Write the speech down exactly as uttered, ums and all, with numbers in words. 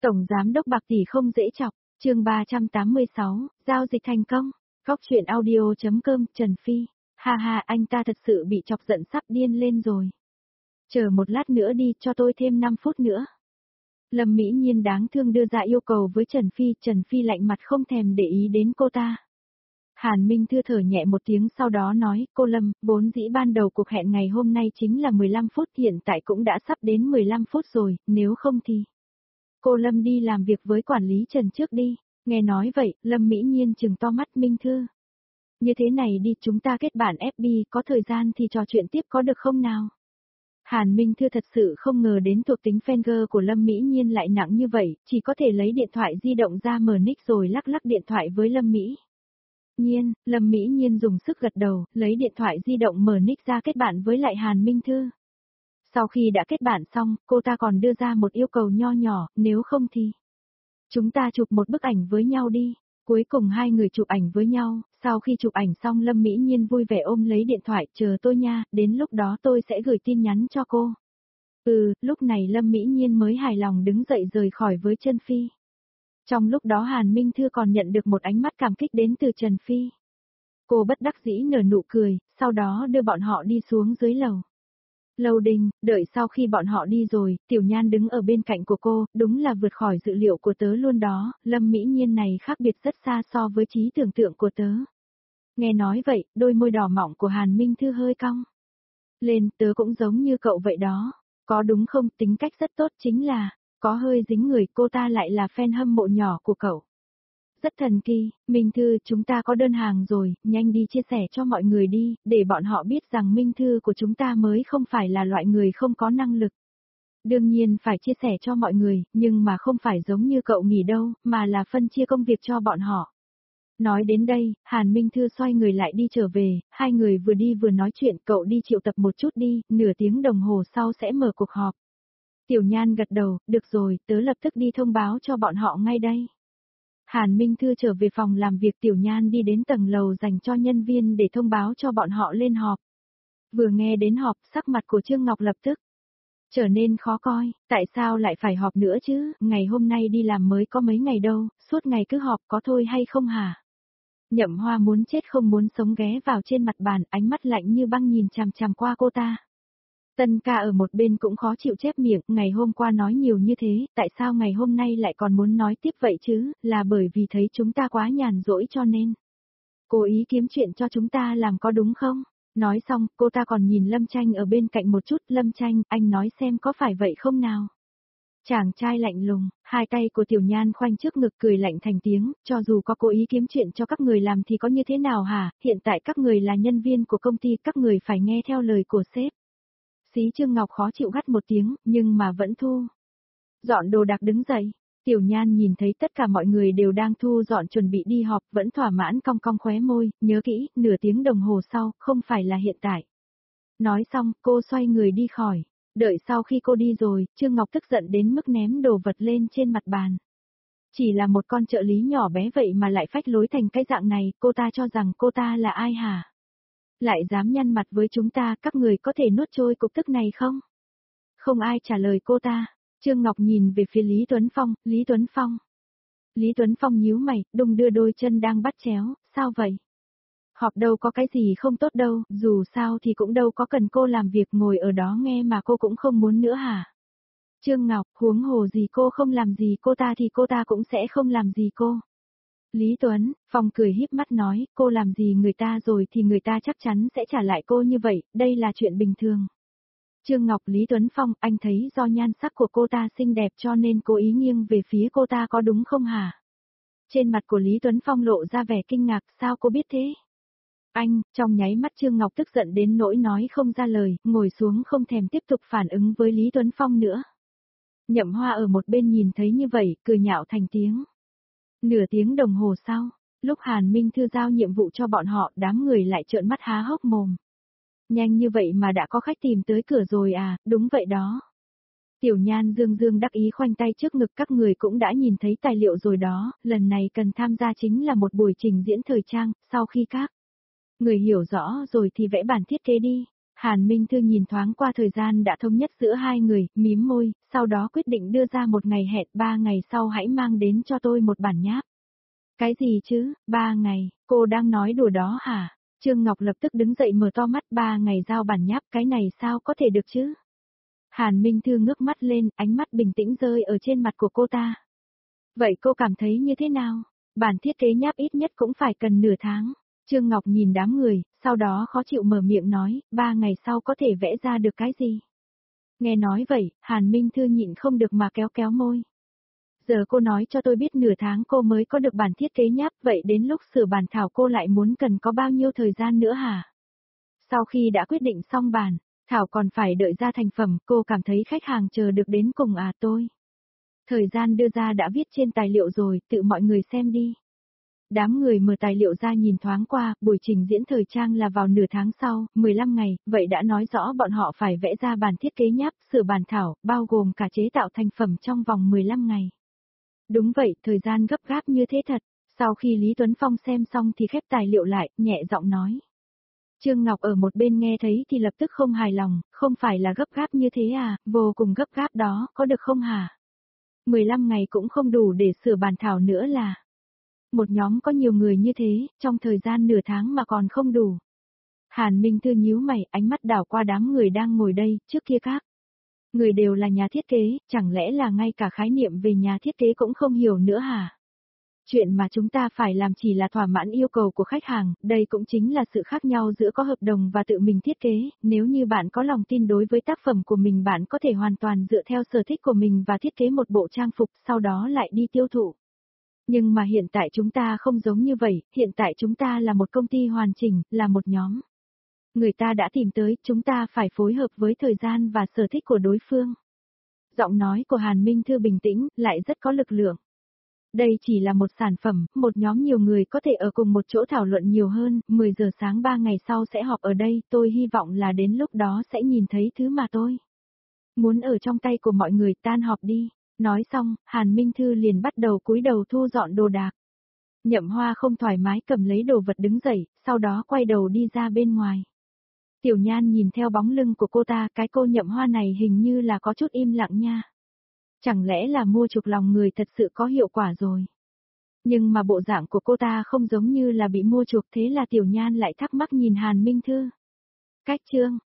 Tổng giám đốc Bạc tỷ không dễ chọc, chương ba trăm tám mươi sáu, giao dịch thành công. Góc truyện audio.com, Trần Phi. Ha ha, anh ta thật sự bị chọc giận sắp điên lên rồi. Chờ một lát nữa đi, cho tôi thêm năm phút nữa. Lâm Mỹ Nhiên đáng thương đưa ra yêu cầu với Trần Phi, Trần Phi lạnh mặt không thèm để ý đến cô ta. Hàn Minh Thư thở nhẹ một tiếng sau đó nói, cô Lâm, vốn dĩ ban đầu cuộc hẹn ngày hôm nay chính là mười lăm phút, hiện tại cũng đã sắp đến mười lăm phút rồi, nếu không thì... Cô Lâm đi làm việc với quản lý Trần trước đi. Nghe nói vậy, Lâm Mỹ Nhiên trừng to mắt. Minh Thư. Như thế này đi, chúng ta kết bạn ép bê, có thời gian thì trò chuyện tiếp có được không nào? Hàn Minh Thư thật sự không ngờ đến thuộc tính Fenger của Lâm Mỹ Nhiên lại nặng như vậy, chỉ có thể lấy điện thoại di động ra mở nick rồi lắc lắc điện thoại với Lâm Mỹ Nhiên. Lâm Mỹ Nhiên dùng sức gật đầu, lấy điện thoại di động mở nick ra kết bạn với lại Hàn Minh Thư. Sau khi đã kết bạn xong, cô ta còn đưa ra một yêu cầu nho nhỏ, nếu không thì chúng ta chụp một bức ảnh với nhau đi. Cuối cùng hai người chụp ảnh với nhau, sau khi chụp ảnh xong Lâm Mỹ Nhiên vui vẻ ôm lấy điện thoại, chờ tôi nha, đến lúc đó tôi sẽ gửi tin nhắn cho cô. Ừ, lúc này Lâm Mỹ Nhiên mới hài lòng đứng dậy rời khỏi với Trần Phi. Trong lúc đó Hàn Minh Thư còn nhận được một ánh mắt cảm kích đến từ Trần Phi. Cô bất đắc dĩ nở nụ cười, sau đó đưa bọn họ đi xuống dưới lầu. Lầu đình, đợi sau khi bọn họ đi rồi, Tiểu Nhan đứng ở bên cạnh của cô, đúng là vượt khỏi dự liệu của tớ luôn đó, Lâm Mỹ Nhiên này khác biệt rất xa so với trí tưởng tượng của tớ. Nghe nói vậy, đôi môi đỏ mọng của Hàn Minh Thư hơi cong lên, tớ cũng giống như cậu vậy đó, có đúng không? Tính cách rất tốt, chính là, có hơi dính người, cô ta lại là fan hâm mộ nhỏ của cậu. Rất thần kỳ. Minh Thư, chúng ta có đơn hàng rồi, nhanh đi chia sẻ cho mọi người đi, để bọn họ biết rằng Minh Thư của chúng ta mới không phải là loại người không có năng lực. Đương nhiên phải chia sẻ cho mọi người, nhưng mà không phải giống như cậu nghĩ đâu, mà là phân chia công việc cho bọn họ. Nói đến đây, Hàn Minh Thư xoay người lại đi trở về, hai người vừa đi vừa nói chuyện, cậu đi triệu tập một chút đi, nửa tiếng đồng hồ sau sẽ mở cuộc họp. Tiểu Nhan gật đầu, được rồi, tớ lập tức đi thông báo cho bọn họ ngay đây. Hàn Minh Thư trở về phòng làm việc, Tiểu Nhan đi đến tầng lầu dành cho nhân viên để thông báo cho bọn họ lên họp. Vừa nghe đến họp, sắc mặt của Trương Ngọc lập tức trở nên khó coi, tại sao lại phải họp nữa chứ, ngày hôm nay đi làm mới có mấy ngày đâu, suốt ngày cứ họp có thôi hay không hả? Nhậm Hoa muốn chết không muốn sống ghé vào trên mặt bàn, ánh mắt lạnh như băng nhìn chằm chằm qua cô ta. Tân ca ở một bên cũng khó chịu chép miệng, ngày hôm qua nói nhiều như thế, tại sao ngày hôm nay lại còn muốn nói tiếp vậy chứ, là bởi vì thấy chúng ta quá nhàn rỗi cho nên cố ý kiếm chuyện cho chúng ta làm có đúng không? Nói xong, cô ta còn nhìn Lâm Tranh ở bên cạnh một chút, Lâm Tranh, anh nói xem có phải vậy không nào? Chàng trai lạnh lùng, hai tay của Tiểu Nhan khoanh trước ngực cười lạnh thành tiếng, cho dù có cố ý kiếm chuyện cho các người làm thì có như thế nào hả, hiện tại các người là nhân viên của công ty, các người phải nghe theo lời của sếp. Xí Trương Ngọc khó chịu gắt một tiếng, nhưng mà vẫn thu dọn đồ đạc đứng dậy. Tiểu Nhan nhìn thấy tất cả mọi người đều đang thu dọn chuẩn bị đi họp, vẫn thỏa mãn cong cong khóe môi, nhớ kỹ, nửa tiếng đồng hồ sau, không phải là hiện tại. Nói xong, cô xoay người đi khỏi. Đợi sau khi cô đi rồi, Trương Ngọc tức giận đến mức ném đồ vật lên trên mặt bàn. Chỉ là một con trợ lý nhỏ bé vậy mà lại phách lối thành cái dạng này, cô ta cho rằng cô ta là ai hả? Lại dám nhăn mặt với chúng ta, các người có thể nuốt trôi cục tức này không? Không ai trả lời cô ta. Trương Ngọc nhìn về phía Lý Tuấn Phong, Lý Tuấn Phong. Lý Tuấn Phong nhíu mày, đung đưa đôi chân đang bắt chéo, sao vậy? Họp đâu có cái gì không tốt đâu, dù sao thì cũng đâu có cần cô làm việc ngồi ở đó nghe mà cô cũng không muốn nữa hả? Trương Ngọc, huống hồ gì cô không làm gì cô ta thì cô ta cũng sẽ không làm gì cô. Lý Tuấn Phong cười híp mắt nói, cô làm gì người ta rồi thì người ta chắc chắn sẽ trả lại cô như vậy, đây là chuyện bình thường. Trương Ngọc, Lý Tuấn Phong, anh thấy do nhan sắc của cô ta xinh đẹp cho nên cố ý nghiêng về phía cô ta có đúng không hả? Trên mặt của Lý Tuấn Phong lộ ra vẻ kinh ngạc, sao cô biết thế? Anh, trong nháy mắt Trương Ngọc tức giận đến nỗi nói không ra lời, ngồi xuống không thèm tiếp tục phản ứng với Lý Tuấn Phong nữa. Nhậm Hoa ở một bên nhìn thấy như vậy, cười nhạo thành tiếng. Nửa tiếng đồng hồ sau, lúc Hàn Minh Thư giao nhiệm vụ cho bọn họ, đám người lại trợn mắt há hốc mồm. Nhanh như vậy mà đã có khách tìm tới cửa rồi à, đúng vậy đó. Tiểu Nhan dương dương đắc ý khoanh tay trước ngực, các người cũng đã nhìn thấy tài liệu rồi đó, lần này cần tham gia chính là một buổi trình diễn thời trang, sau khi các người hiểu rõ rồi thì vẽ bản thiết kế đi. Hàn Minh Thư nhìn thoáng qua thời gian đã thống nhất giữa hai người, mím môi, sau đó quyết định đưa ra một ngày hẹn, ba ngày sau hãy mang đến cho tôi một bản nháp. Cái gì chứ, ba ngày, cô đang nói đùa đó hả? Trương Ngọc lập tức đứng dậy mở to mắt, ba ngày giao bản nháp, cái này sao có thể được chứ? Hàn Minh Thư ngước mắt lên, ánh mắt bình tĩnh rơi ở trên mặt của cô ta. Vậy cô cảm thấy như thế nào? Bản thiết kế nháp ít nhất cũng phải cần nửa tháng. Trương Ngọc nhìn đám người, sau đó khó chịu mở miệng nói, ba ngày sau có thể vẽ ra được cái gì? Nghe nói vậy, Hàn Minh Thư nhịn không được mà kéo kéo môi. Giờ cô nói cho tôi biết nửa tháng cô mới có được bản thiết kế nháp, vậy đến lúc sửa bản thảo cô lại muốn cần có bao nhiêu thời gian nữa hả? Sau khi đã quyết định xong bản, thảo còn phải đợi ra thành phẩm, cô cảm thấy khách hàng chờ được đến cùng à tôi. Thời gian đưa ra đã viết trên tài liệu rồi, tự mọi người xem đi. Đám người mở tài liệu ra nhìn thoáng qua, buổi trình diễn thời trang là vào nửa tháng sau, mười lăm ngày, vậy đã nói rõ bọn họ phải vẽ ra bản thiết kế nháp, sửa bản thảo, bao gồm cả chế tạo thành phẩm trong vòng mười lăm ngày. Đúng vậy, thời gian gấp gáp như thế thật. Sau khi Lý Tuấn Phong xem xong thì khép tài liệu lại, nhẹ giọng nói. Trương Ngọc ở một bên nghe thấy thì lập tức không hài lòng, không phải là gấp gáp như thế à, vô cùng gấp gáp đó, có được không hả? mười lăm ngày cũng không đủ để sửa bản thảo nữa là. Một nhóm có nhiều người như thế, trong thời gian nửa tháng mà còn không đủ. Hàn Minh Thư nhíu mày, ánh mắt đảo qua đám người đang ngồi đây, trước kia các. Người đều là nhà thiết kế, chẳng lẽ là ngay cả khái niệm về nhà thiết kế cũng không hiểu nữa hả? Chuyện mà chúng ta phải làm chỉ là thỏa mãn yêu cầu của khách hàng, đây cũng chính là sự khác nhau giữa có hợp đồng và tự mình thiết kế, nếu như bạn có lòng tin đối với tác phẩm của mình bạn có thể hoàn toàn dựa theo sở thích của mình và thiết kế một bộ trang phục, sau đó lại đi tiêu thụ. Nhưng mà hiện tại chúng ta không giống như vậy, hiện tại chúng ta là một công ty hoàn chỉnh, là một nhóm. Người ta đã tìm tới, chúng ta phải phối hợp với thời gian và sở thích của đối phương. Giọng nói của Hàn Minh Thư bình tĩnh, lại rất có lực lượng. Đây chỉ là một sản phẩm, một nhóm nhiều người có thể ở cùng một chỗ thảo luận nhiều hơn, mười giờ sáng ba ngày sau sẽ họp ở đây, tôi hy vọng là đến lúc đó sẽ nhìn thấy thứ mà tôi muốn ở trong tay của mọi người, tan họp đi. Nói xong, Hàn Minh Thư liền bắt đầu cúi đầu thu dọn đồ đạc. Nhậm Hoa không thoải mái cầm lấy đồ vật đứng dậy, sau đó quay đầu đi ra bên ngoài. Tiểu Nhan nhìn theo bóng lưng của cô ta, cái cô Nhậm Hoa này hình như là có chút im lặng nha. Chẳng lẽ là mua chuộc lòng người thật sự có hiệu quả rồi. Nhưng mà bộ dạng của cô ta không giống như là bị mua chuộc, thế là Tiểu Nhan lại thắc mắc nhìn Hàn Minh Thư. Cách chương